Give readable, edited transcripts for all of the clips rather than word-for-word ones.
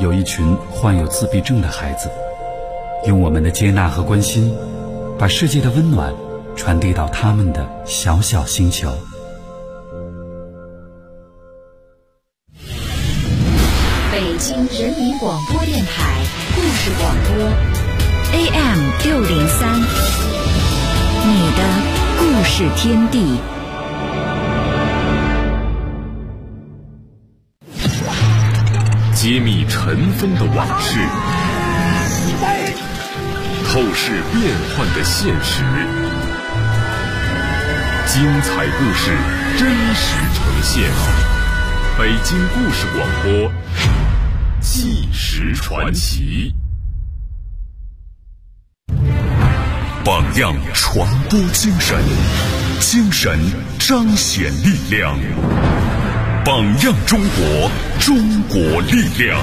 有一群患有自闭症的孩子，用我们的接纳和关心，把世界的温暖传递到他们的小小星球。 北京人民广播电台故事广播 AM603，你的故事天地。 揭秘尘封的往事，透视变幻的现实，精彩故事真实呈现。北京故事广播，纪实传奇。榜样传播精神，精神彰显力量。榜样中国，中国力量。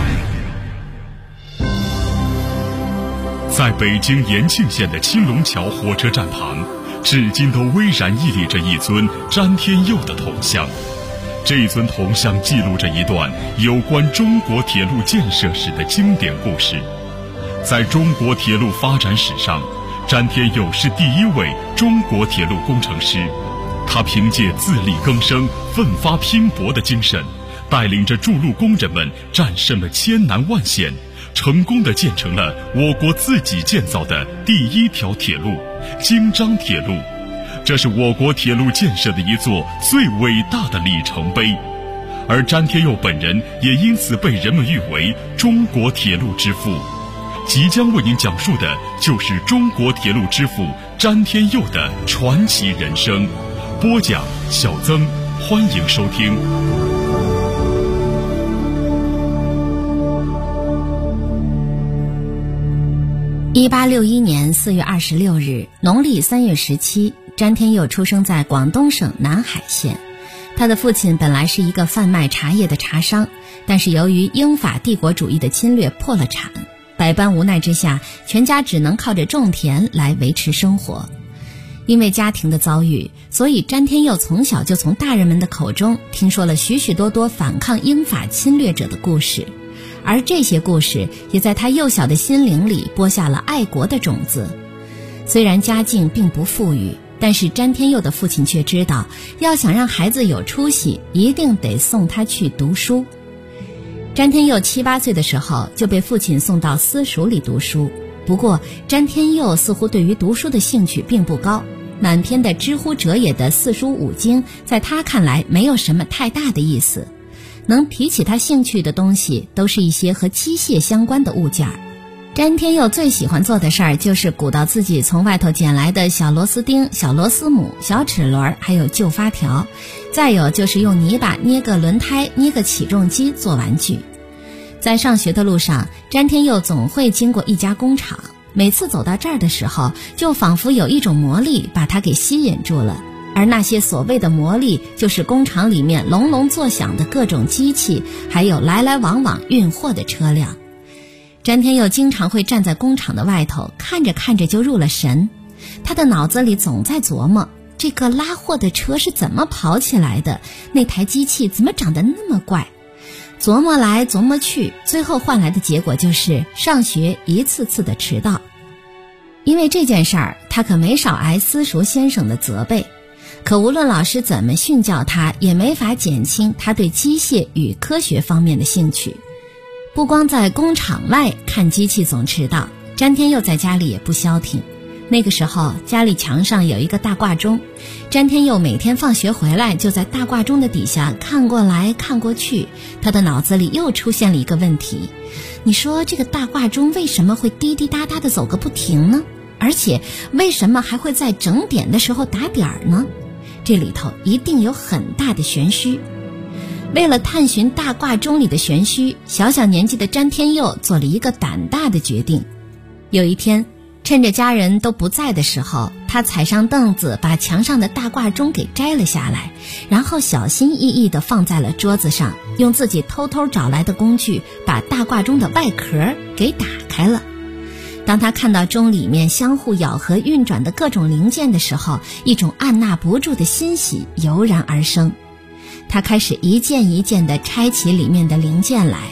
在北京延庆县的青龙桥火车站旁，至今都巍然屹立着一尊詹天佑的铜像。这尊铜像记录着一段有关中国铁路建设史的经典故事。在中国铁路发展史上，詹天佑是第一位中国铁路工程师。他凭借自力更生、奋发拼搏的精神，带领着筑路工人们战胜了千难万险，成功地建成了我国自己建造的第一条铁路——京张铁路。这是我国铁路建设的一座最伟大的里程碑。而詹天佑本人也因此被人们誉为中国铁路之父。即将为您讲述的就是中国铁路之父詹天佑的传奇人生。播讲小曾，欢迎收听。 1861年4月26日，农历3月17，詹天佑出生在广东省南海县。他的父亲本来是一个贩卖茶叶的茶商，但是由于英法帝国主义的侵略破了产，百般无奈之下，全家只能靠着种田来维持生活。因为家庭的遭遇，所以詹天佑从小就从大人们的口中听说了许许多多反抗英法侵略者的故事，而这些故事也在他幼小的心灵里播下了爱国的种子。虽然家境并不富裕，但是詹天佑的父亲却知道，要想让孩子有出息，一定得送他去读书。詹天佑7、8岁的时候就被父亲送到私塾里读书，不过詹天佑似乎对于读书的兴趣并不高，满篇的知乎者也的四书五经在他看来没有什么太大的意思，能提起他兴趣的东西都是一些和机械相关的物件。詹天佑最喜欢做的事儿就是鼓捣自己从外头捡来的小螺丝钉、小螺丝母、小齿轮，还有旧发条，再有就是用泥巴捏个轮胎、捏个起重机做玩具。在上学的路上，詹天佑总会经过一家工厂，每次走到这儿的时候，就仿佛有一种魔力把他给吸引住了。而那些所谓的魔力，就是工厂里面隆隆作响的各种机器，还有来来往往运货的车辆。詹天佑经常会站在工厂的外头，看着看着就入了神。他的脑子里总在琢磨，这个拉货的车是怎么跑起来的，那台机器怎么长得那么怪。琢磨来琢磨去，最后换来的结果就是上学一次次的迟到。因为这件事儿，他可没少挨私塾先生的责备，可无论老师怎么训教他，也没法减轻他对机械与科学方面的兴趣。不光在工厂外看机器总迟到，詹天佑在家里也不消停。那个时候家里墙上有一个大挂钟，詹天佑每天放学回来就在大挂钟的底下看过来看过去，他的脑子里又出现了一个问题，你说这个大挂钟为什么会滴滴答答的走个不停呢？而且为什么还会在整点的时候打点呢？这里头一定有很大的玄虚。为了探寻大挂钟里的玄虚，小小年纪的詹天佑做了一个胆大的决定。有一天，趁着家人都不在的时候，他踩上凳子，把墙上的大挂钟给摘了下来，然后小心翼翼地放在了桌子上，用自己偷偷找来的工具把大挂钟的外壳给打开了。当他看到钟里面相互咬合运转的各种零件的时候，一种按捺不住的欣喜油然而生。他开始一件一件地拆起里面的零件来，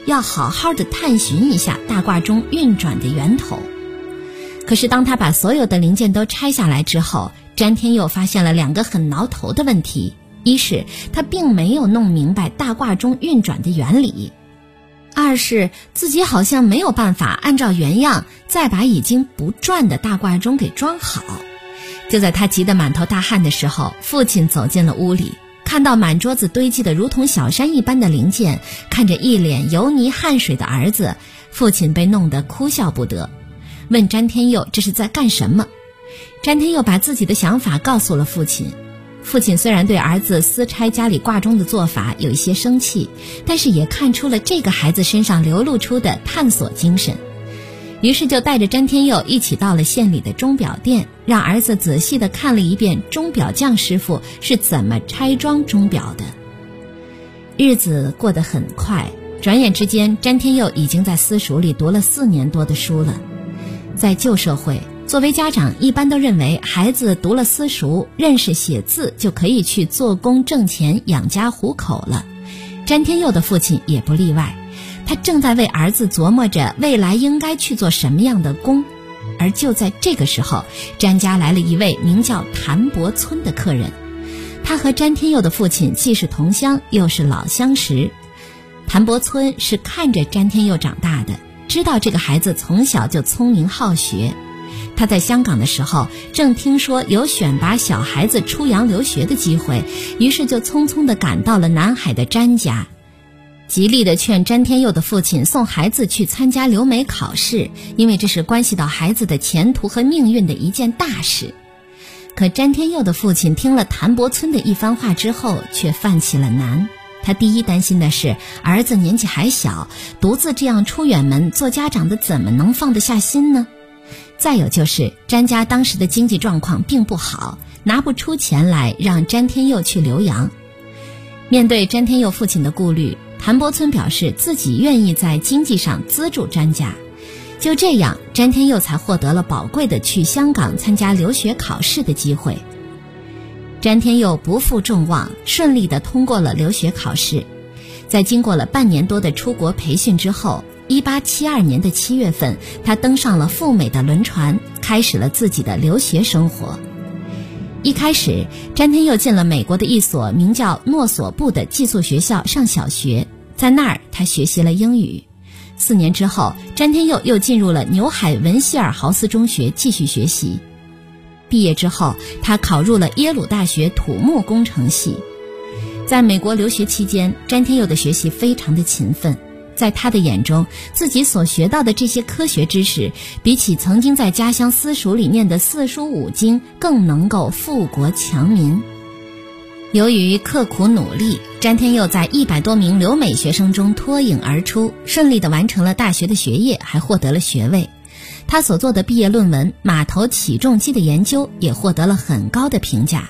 要好好的探寻一下大挂钟运转的源头。可是当他把所有的零件都拆下来之后，詹天佑发现了2个很挠头的问题。一是他并没有弄明白大挂钟运转的原理，二是自己好像没有办法按照原样再把已经不转的大挂钟给装好。就在他急得满头大汗的时候，父亲走进了屋里，看到满桌子堆积的如同小山一般的零件，看着一脸油泥汗水的儿子，父亲被弄得哭笑不得，问詹天佑这是在干什么。詹天佑把自己的想法告诉了父亲。父亲虽然对儿子私拆家里挂钟的做法有一些生气，但是也看出了这个孩子身上流露出的探索精神，于是就带着詹天佑一起到了县里的钟表店，让儿子仔细地看了一遍钟表匠师傅是怎么拆装钟表的。日子过得很快，转眼之间詹天佑已经在私塾里读了4年多的书了。在旧社会，作为家长一般都认为孩子读了私塾，认识写字就可以去做工挣钱养家糊口了。詹天佑的父亲也不例外，他正在为儿子琢磨着未来应该去做什么样的工。而就在这个时候，詹家来了一位名叫谭伯村的客人。他和詹天佑的父亲既是同乡又是老相识。谭伯村是看着詹天佑长大的，知道这个孩子从小就聪明好学。他在香港的时候正听说有选拔小孩子出洋留学的机会，于是就匆匆地赶到了南海的詹家，极力地劝詹天佑的父亲送孩子去参加留美考试，因为这是关系到孩子的前途和命运的一件大事。可詹天佑的父亲听了谭伯村的一番话之后却犯起了难。他第一担心的是儿子年纪还小，独自这样出远门，做家长的怎么能放得下心呢？再有就是詹家当时的经济状况并不好，拿不出钱来让詹天佑去留洋。面对詹天佑父亲的顾虑，谭伯村表示自己愿意在经济上资助詹家。就这样，詹天佑才获得了宝贵的去香港参加留学考试的机会。詹天佑不负众望，顺利地通过了留学考试。在经过了半年多的出国培训之后，1872年的7月份，他登上了赴美的轮船，开始了自己的留学生活。一开始，詹天佑进了美国的一所名叫诺索布的寄宿学校上小学，在那儿他学习了英语。4年之后，詹天佑又进入了纽海文希尔豪斯中学继续学习。毕业之后，他考入了耶鲁大学土木工程系。在美国留学期间，詹天佑的学习非常的勤奋。在他的眼中，自己所学到的这些科学知识，比起曾经在家乡私塾里念的4书5经，更能够富国强民。由于刻苦努力，詹天佑在100多名留美学生中脱颖而出，顺利地完成了大学的学业，还获得了学位。他所做的毕业论文《码头起重机的研究》也获得了很高的评价。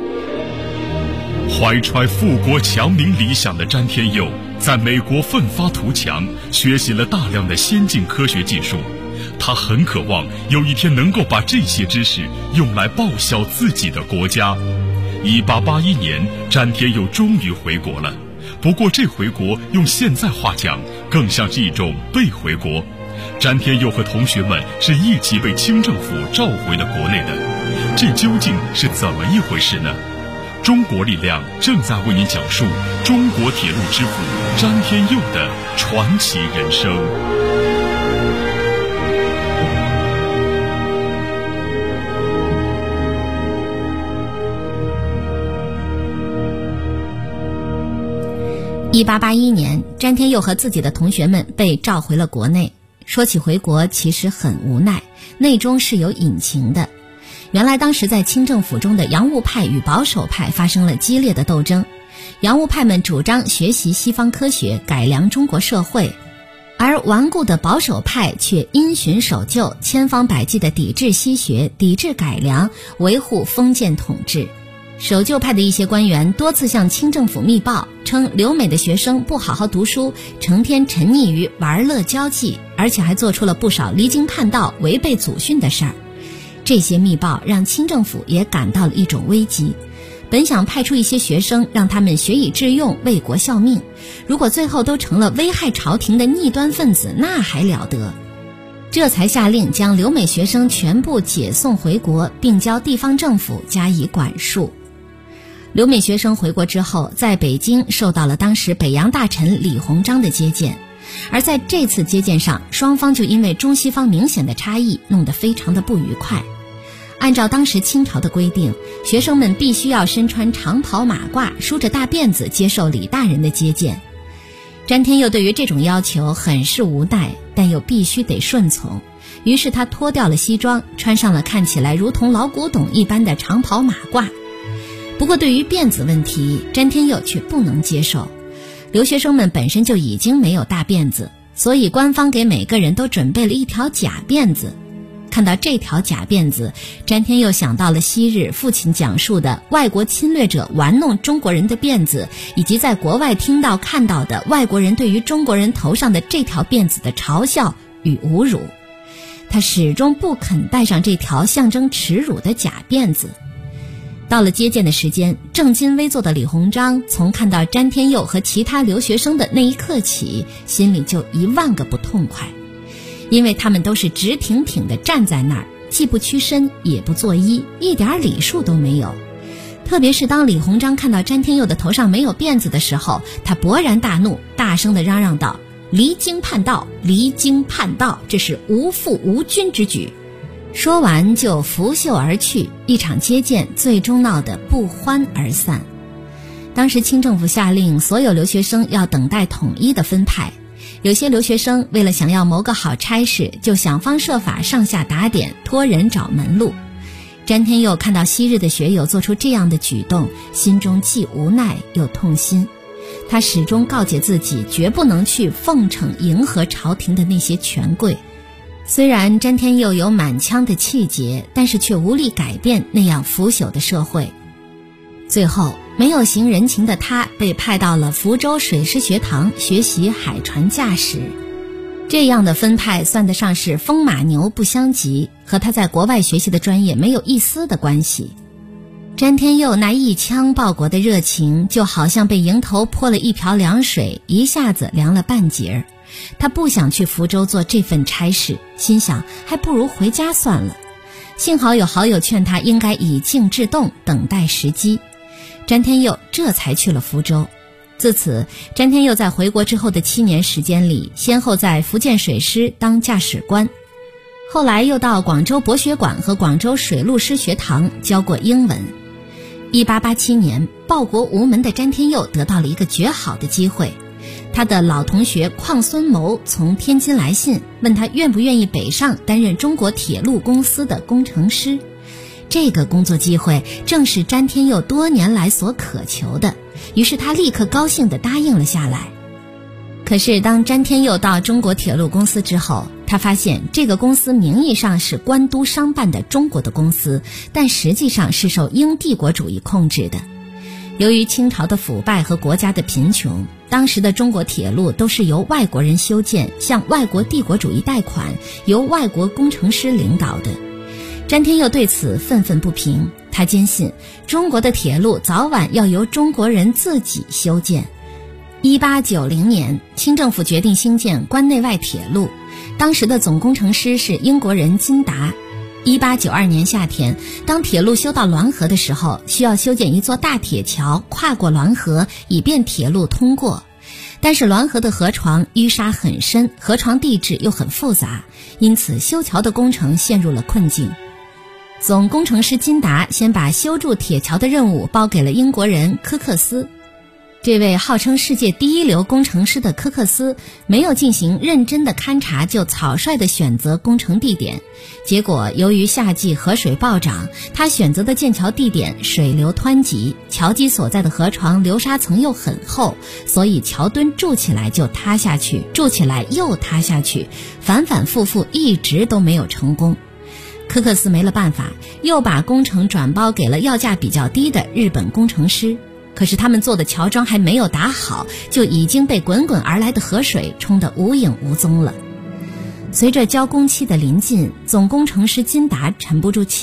怀揣富国强民理想的詹天佑在美国奋发图强，学习了大量的先进科学技术。他很渴望有一天能够把这些知识用来报效自己的国家。1881年，詹天佑终于回国了。不过这回国用现在话讲，更像是一种被回国。詹天佑和同学们是一起被清政府召回了国内的，这究竟是怎么一回事呢？中国力量正在为您讲述中国铁路之父詹天佑的传奇人生。 1881年，詹天佑和自己的同学们被召回了国内。说起回国，其实很无奈，内中是有隐情的。原来当时在清政府中的洋务派与保守派发生了激烈的斗争，洋务派们主张学习西方科学，改良中国社会，而顽固的保守派却因循守旧，千方百计地抵制西学，抵制改良，维护封建统治。守旧派的一些官员多次向清政府密报，称留美的学生不好好读书，成天沉溺于玩乐交际，而且还做出了不少离经叛道、违背祖训的事儿。这些密报让清政府也感到了一种危机， 本想派出一些学生让他们学以致用，为国效命，如果最后都成了危害朝廷的逆端分子，那还了得。这才下令将留美学生全部解送回国，并交地方政府加以管束。留美学生回国之后，在北京受到了当时北洋大臣李鸿章的接见，而在这次接见上，双方就因为中西方明显的差异弄得非常的不愉快。按照当时清朝的规定，学生们必须要身穿长袍马褂，梳着大辫子接受李大人的接见。詹天佑对于这种要求很是无奈，但又必须得顺从，于是他脱掉了西装，穿上了看起来如同老古董一般的长袍马褂。不过对于辫子问题，詹天佑却不能接受。留学生们本身就已经没有大辫子，所以官方给每个人都准备了一条假辫子。看到这条假辫子，詹天佑想到了昔日父亲讲述的外国侵略者玩弄中国人的辫子，以及在国外听到看到的外国人对于中国人头上的这条辫子的嘲笑与侮辱。他始终不肯戴上这条象征耻辱的假辫子。到了接见的时间，正襟危坐的李鸿章从看到詹天佑和其他留学生的那一刻起，心里就10000个不痛快，因为他们都是直挺挺地站在那儿，既不屈身也不作揖，一点礼数都没有。特别是当李鸿章看到詹天佑的头上没有辫子的时候，他勃然大怒，大声地嚷嚷道：离京叛道，离京叛道，这是无父无君之举。说完就拂袖而去，一场接见最终闹得不欢而散。当时清政府下令所有留学生要等待统一的分派，有些留学生为了想要谋个好差事，就想方设法上下打点，托人找门路。詹天佑看到昔日的学友做出这样的举动，心中既无奈又痛心。他始终告诫自己，绝不能去奉承迎合朝廷的那些权贵。虽然詹天佑有满腔的气节，但是却无力改变那样腐朽的社会。最后，没有行人情的他被派到了福州水师学堂学习海船驾驶。这样的分派算得上是风马牛不相及，和他在国外学习的专业没有一丝的关系。詹天佑那一腔报国的热情，就好像被迎头泼了一瓢凉水，一下子凉了半截儿。他不想去福州做这份差事，心想还不如回家算了。幸好有好友劝他应该以静制动，等待时机。詹天佑这才去了福州。自此，詹天佑在回国之后的7年时间里，先后在福建水师当驾驶官，后来又到广州博学馆和广州水陆师学堂教过英文。1887年，报国无门的詹天佑得到了一个绝好的机会。他的老同学邝孙谋从天津来信，问他愿不愿意北上担任中国铁路公司的工程师。这个工作机会正是詹天佑多年来所渴求的，于是他立刻高兴地答应了下来。可是当詹天佑到中国铁路公司之后，他发现这个公司名义上是官督商办的中国的公司，但实际上是受英帝国主义控制的。由于清朝的腐败和国家的贫穷，当时的中国铁路都是由外国人修建，向外国帝国主义贷款，由外国工程师领导的。詹天佑对此愤愤不平，他坚信中国的铁路早晚要由中国人自己修建。1890年，清政府决定兴建关内外铁路，当时的总工程师是英国人金达。1892年夏天，当铁路修到滦河的时候，需要修建一座大铁桥跨过滦河，以便铁路通过。但是滦河的河床淤沙很深，河床地质又很复杂，因此修桥的工程陷入了困境。总工程师金达先把修筑铁桥的任务包给了英国人科克斯。这位号称世界第一流工程师的科克斯没有进行认真的勘察，就草率地选择工程地点。结果由于夏季河水暴涨，他选择的建桥地点水流湍急，桥基所在的河床流沙层又很厚，所以桥墩筑起来就塌下去，筑起来又塌下去，反反复复，一直都没有成功。科克斯没了办法，又把工程转包给了要价比较低的日本工程师。可是他们做的桥桩还没有打好，就已经被滚滚而来的河水冲得无影无踪了。随着交工期的临近，总工程师金达沉不住气了，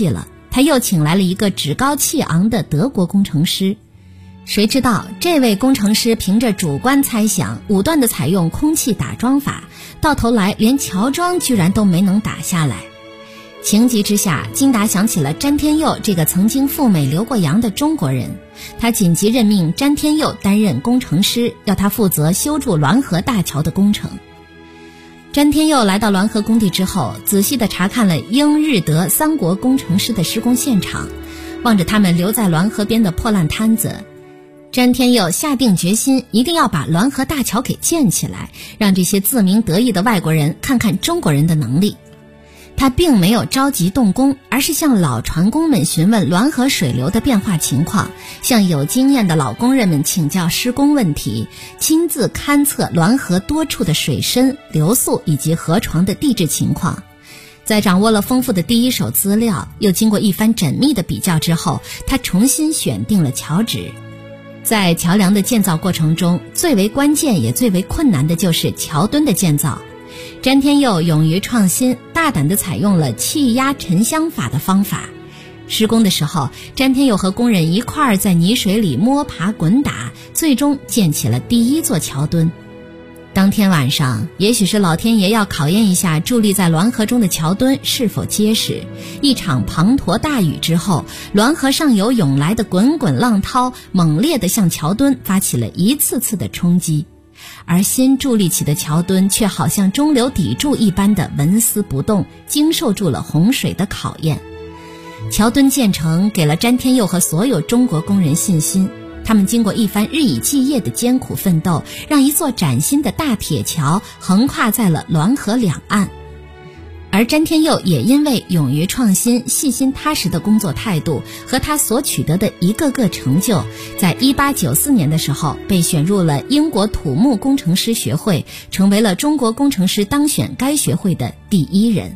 他又请来了一个趾高气昂的德国工程师。谁知道这位工程师凭着主观猜想，武断地采用空气打桩法，到头来连桥桩居然都没能打下来。情急之下，金达想起了詹天佑这个曾经赴美留过洋的中国人，他紧急任命詹天佑担任工程师，要他负责修筑滦河大桥的工程。詹天佑来到滦河工地之后，仔细地查看了英日德三国工程师的施工现场，望着他们留在滦河边的破烂摊子，詹天佑下定决心，一定要把滦河大桥给建起来，让这些自鸣得意的外国人看看中国人的能力。他并没有着急动工，而是向老船工们询问滦河水流的变化情况，向有经验的老工人们请教施工问题，亲自勘测滦河多处的水深、流速以及河床的地质情况。在掌握了丰富的第一手资料，又经过一番缜密的比较之后，他重新选定了桥址。在桥梁的建造过程中，最为关键也最为困难的就是桥墩的建造。詹天佑勇于创新，大胆地采用了气压沉箱法的方法。施工的时候，詹天佑和工人一块儿在泥水里摸爬滚打，最终建起了第一座桥墩。当天晚上，也许是老天爷要考验一下伫立在滦河中的桥墩是否结实，一场滂沱大雨之后，滦河上游涌来的滚滚浪涛猛烈地向桥墩发起了一次次的冲击，而新筑立起的桥墩却好像中流砥柱一般的纹丝不动，经受住了洪水的考验。桥墩建成给了詹天佑和所有中国工人信心，他们经过一番日以继夜的艰苦奋斗，让一座崭新的大铁桥横跨在了滦河两岸。而詹天佑也因为勇于创新、细心踏实的工作态度和他所取得的一个个成就，在1894年的时候被选入了英国土木工程师学会，成为了中国工程师当选该学会的第一人。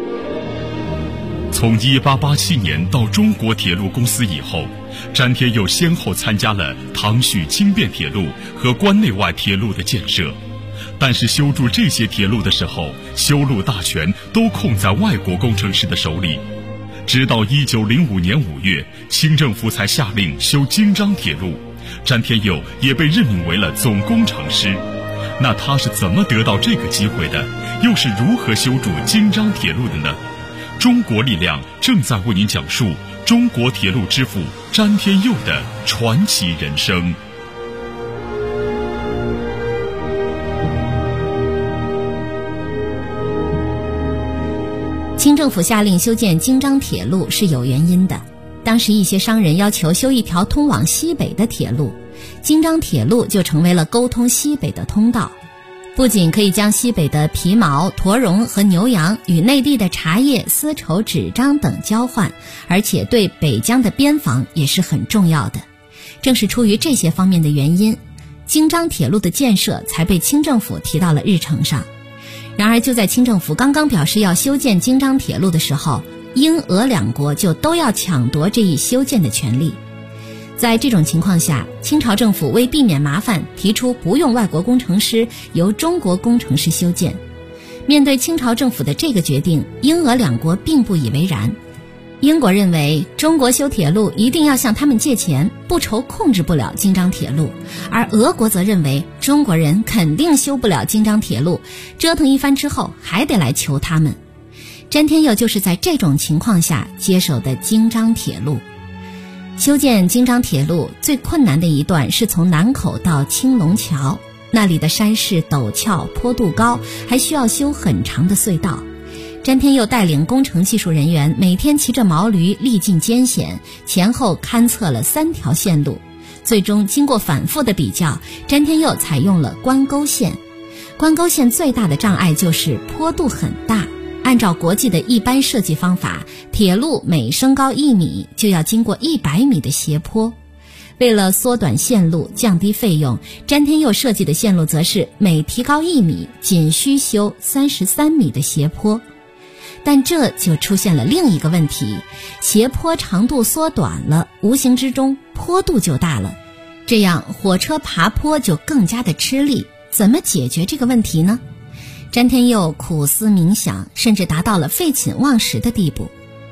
从1887年到中国铁路公司以后，詹天佑先后参加了唐胥轻便铁路和关内外铁路的建设。但是修筑这些铁路的时候，修路大权都控在外国工程师的手里。直到1905年5月，清政府才下令修京张铁路，詹天佑也被任命为了总工程师。那他是怎么得到这个机会的？又是如何修筑京张铁路的呢？中国力量正在为您讲述中国铁路之父詹天佑的传奇人生。 清政府下令修建京张铁路是有原因的。当时一些商人要求修一条通往西北的铁路，京张铁路就成为了沟通西北的通道。不仅可以将西北的皮毛、驼绒和牛羊与内地的茶叶、丝绸、纸张等交换，而且对北疆的边防也是很重要的。正是出于这些方面的原因，京张铁路的建设才被清政府提到了日程上。然而就在清政府刚刚表示要修建京张铁路的时候，英俄两国就都要抢夺这一修建的权利。在这种情况下，清朝政府为避免麻烦，提出不用外国工程师，由中国工程师修建。面对清朝政府的这个决定，英俄两国并不以为然。英国认为中国修铁路一定要向他们借钱，不愁控制不了京张铁路，而俄国则认为中国人肯定修不了京张铁路，折腾一番之后还得来求他们。詹天佑就是在这种情况下接手的京张铁路。修建京张铁路最困难的一段是从南口到青龙桥，那里的山势陡峭，坡度高，还需要修很长的隧道。詹天佑带领工程技术人员每天骑着毛驴历尽艰险，前后勘测了3条线路，最终经过反复的比较，詹天佑采用了关沟线。关沟线最大的障碍就是坡度很大，按照国际的一般设计方法，铁路每升高1米就要经过100米的斜坡。为了缩短线路，降低费用，詹天佑设计的线路则是每提高1米仅需修33米的斜坡。但这就出现了另一个问题，斜坡长度缩短了，无形之中坡度就大了，这样火车爬坡就更加的吃力。怎么解决这个问题呢？詹天佑苦思冥想，甚至达到了废寝忘食的地步。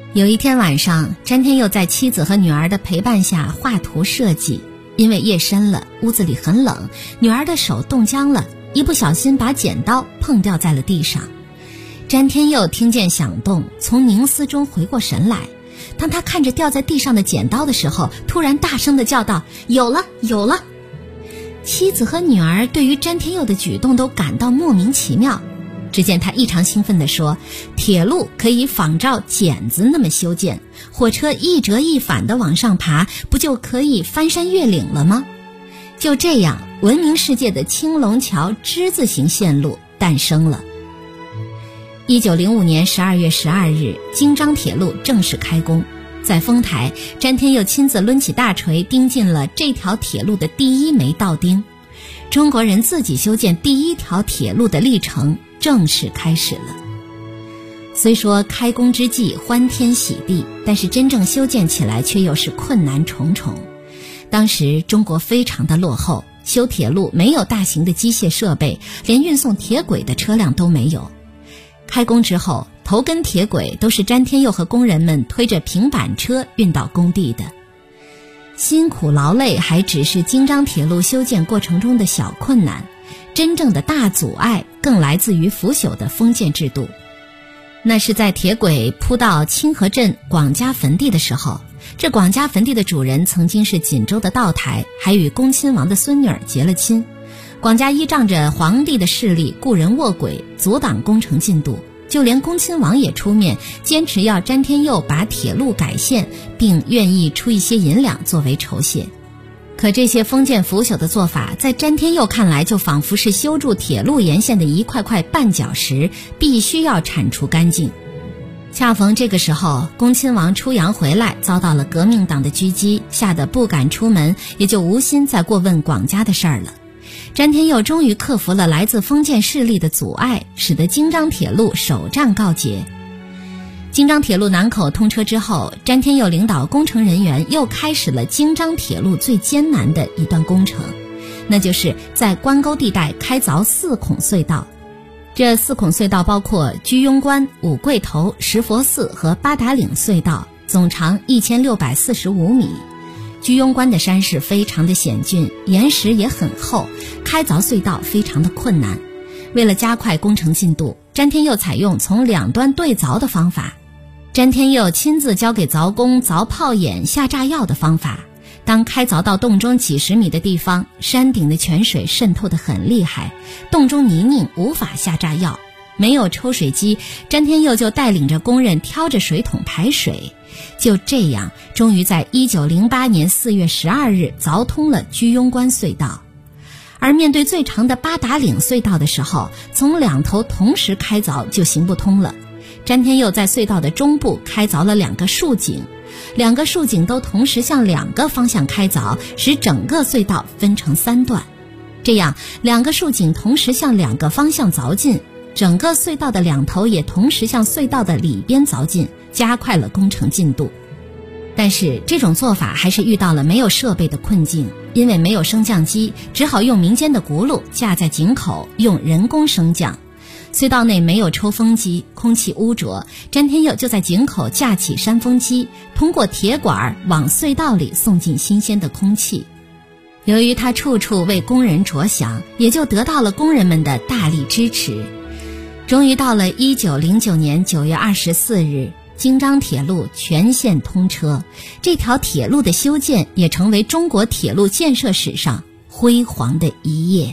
有一天晚上，詹天佑在妻子和女儿的陪伴下画图设计，因为夜深了，屋子里很冷，女儿的手冻僵了，一不小心把剪刀碰掉在了地上。詹天佑听见响动，从凝思中回过神来。当他看着掉在地上的剪刀的时候，突然大声地叫道：有了，有了！妻子和女儿对于詹天佑的举动都感到莫名其妙。只见他异常兴奋地说：铁路可以仿照剪子那么修建，火车一折一反地往上爬，不就可以翻山越岭了吗？就这样，闻名世界的青龙桥之字形线路诞生了。1905年12月12日，京张铁路正式开工。在丰台，詹天佑亲自抡起大锤钉进了这条铁路的第一枚道钉。中国人自己修建第一条铁路的历程正式开始了。虽说开工之际欢天喜地，但是真正修建起来却又是困难重重。当时中国非常的落后，修铁路没有大型的机械设备，连运送铁轨的车辆都没有。开工之后，头根铁轨都是詹天佑和工人们推着平板车运到工地的。辛苦劳累还只是京张铁路修建过程中的小困难，真正的大阻碍更来自于腐朽的封建制度。那是在铁轨铺到清河镇广家坟地的时候，这广家坟地的主人曾经是锦州的道台，还与恭亲王的孙女儿结了亲。广家依仗着皇帝的势力，雇人卧轨，阻挡工程进度，就连恭亲王也出面坚持要詹天佑把铁路改线，并愿意出一些银两作为酬谢。可这些封建腐朽的做法，在詹天佑看来就仿佛是修筑铁路沿线的一块块绊脚石，必须要铲除干净。恰逢这个时候，恭亲王出洋回来，遭到了革命党的狙击，吓得不敢出门，也就无心再过问广家的事儿了。詹天佑终于克服了来自封建势力的阻碍，使得京张铁路首战告捷。京张铁路南口通车之后，詹天佑领导工程人员又开始了京张铁路最艰难的一段工程，那就是在关沟地带开凿4孔隧道。这4孔隧道包括居庸关、五桂头、石佛寺和八达岭隧道，总长1645米。居庸关的山势非常的险峻，岩石也很厚，开凿隧道非常的困难。为了加快工程进度，詹天佑采用从两端对凿的方法。詹天佑亲自教给凿工凿炮眼、下炸药的方法。当开凿到洞中几十米的地方，山顶的泉水渗透得很厉害，洞中泥泞无法下炸药，没有抽水机，詹天佑就带领着工人挑着水桶排水。就这样，终于在1908年4月12日凿通了居庸关隧道。而面对最长的八达岭隧道的时候，从两头同时开凿就行不通了。詹天佑在隧道的中部开凿了2个竖井，2个竖井都同时向2个方向开凿，使整个隧道分成3段。这样2个竖井同时向2个方向凿进，整个隧道的2头也同时向隧道的里边凿进，加快了工程进度。但是这种做法还是遇到了没有设备的困境，因为没有升降机，只好用民间的轱辘架在井口，用人工升降。隧道内没有抽风机，空气污浊，詹天佑就在井口架起扇风机，通过铁管往隧道里送进新鲜的空气。由于他处处为工人着想，也就得到了工人们的大力支持。终于到了1909年9月24日，京张铁路全线通车，这条铁路的修建也成为中国铁路建设史上辉煌的一页。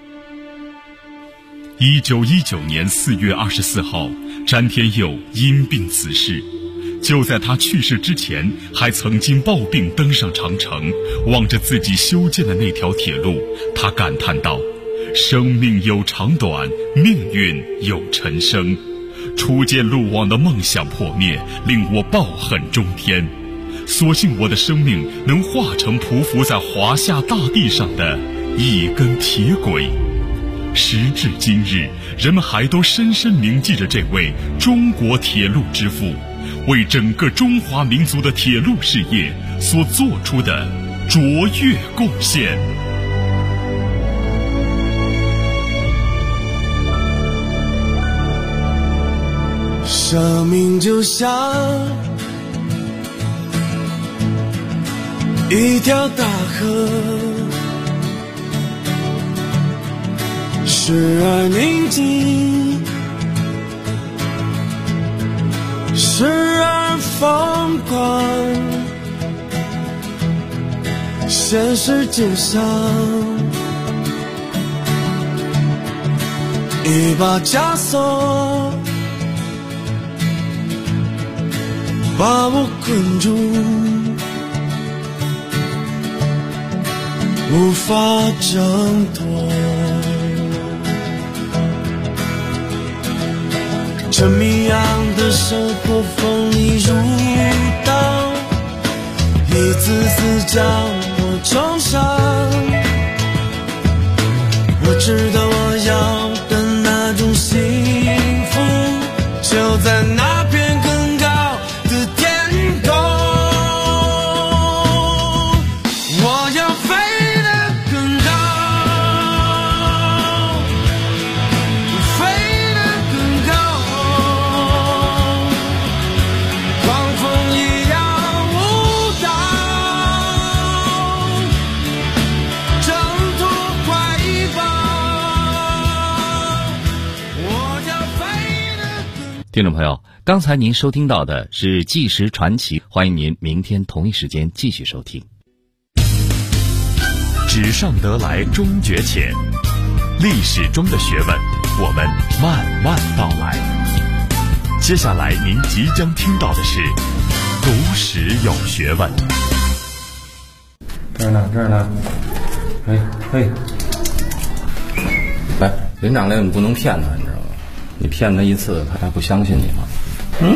1919年4月24号，詹天佑因病辞世。就在他去世之前，还曾经抱病登上长城，望着自己修建的那条铁路，他感叹道：生命有长短，命运有沉生。初见路网的梦想破灭，令我抱恨终天。所幸我的生命能化成匍匐在华夏大地上的一根铁轨。时至今日，人们还都深深铭记着这位中国铁路之父，为整个中华民族的铁路事业所做出的卓越贡献。 生命就像一条大河，时而宁静，时而疯狂。现实街上，一把枷锁把我困住，无法挣脱。这谜样的生活锋利如刀，一次次将我重伤。我知道我要的那种幸福，就在那片更高的天空。我要飞得更高，飞得更高，狂风一样舞蹈，挣脱怀抱。我要飞得更。 听众朋友，刚才您收听到的是《纪实传奇》，欢迎您明天同一时间继续收听。 纸上得来终觉浅，历史中的学问，我们慢慢道来。接下来您即将听到的是读史有学问。 这儿呢，这儿呢。嘿，来，连长来，你不能骗他，你知道吗？你骗他一次，他还不相信你吗？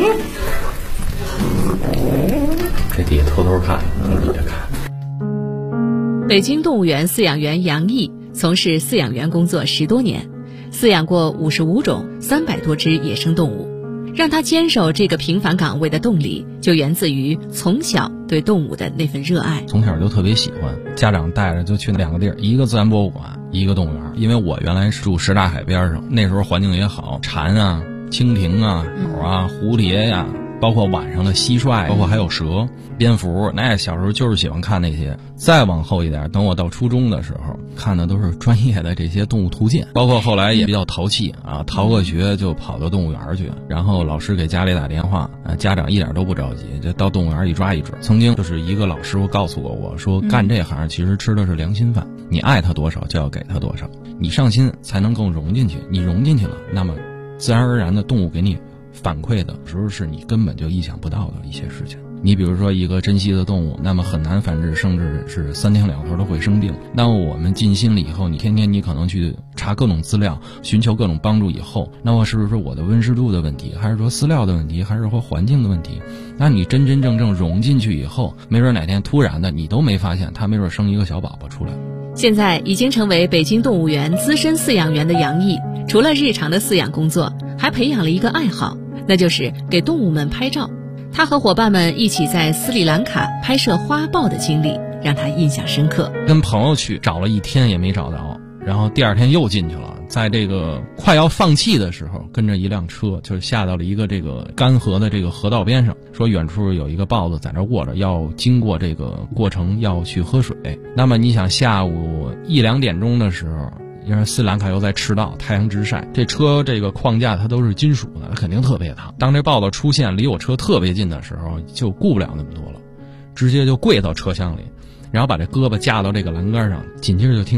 这底下偷偷看，从底下看。 北京动物园饲养员杨毅从事饲养员工作10多年，饲养过55种300多只野生动物。让他坚守这个平凡岗位的动力，就源自于从小对动物的那份热爱。 从小就特别喜欢，家长带着就去2个地儿，一个自然博物馆，一个动物园。因为我原来是住什刹海边上，那时候环境也好，蝉啊、蜻蜓啊、鸟啊、蝴蝶呀，包括晚上的蟋蟀，包括还有蛇、蝙蝠，那小时候就是喜欢看那些。再往后一点，等我到初中的时候，看的都是专业的这些动物图鉴，包括后来也比较淘气啊，逃个学就跑到动物园去，然后老师给家里打电话，家长一点都不着急，就到动物园一抓一准。曾经就是一个老师傅告诉过我说，干这行其实吃的是良心饭，你爱他多少就要给他多少，你上心才能更融进去，你融进去了，那么自然而然的动物给你反馈的时候是你根本就意想不到的一些事情。你比如说一个珍稀的动物，那么很难繁殖，甚至是3天2头都会生病。那么我们尽心了以后，你天天你可能去查各种资料，寻求各种帮助以后，那么是不是我的温湿度的问题，还是说饲料的问题，还是说环境的问题？那你真真正正融进去以后，没准哪天突然的你都没发现，它没准生一个小宝宝出来。 现在已经成为北京动物园资深饲养员的杨毅，除了日常的饲养工作，还培养了一个爱好，那就是给动物们拍照。他和伙伴们一起在斯里兰卡拍摄花豹的经历让他印象深刻。 跟朋友去找了1天也没找着，然后第2天又进去了，在这个快要放弃的时候，跟着一辆车就下到了一个这个干涸的这个河道边上，说远处有一个豹子在这卧着，要经过这个过程要去喝水。那么你想下午1、2点钟的时候，因为斯里兰卡又在赤道，太阳直晒，这车这个框架它都是金属的，它肯定特别烫。当这豹子出现离我车特别近的时候，就顾不了那么多了，直接就跪到车厢里，然后把这胳膊架到这个栏杆上，紧接着就听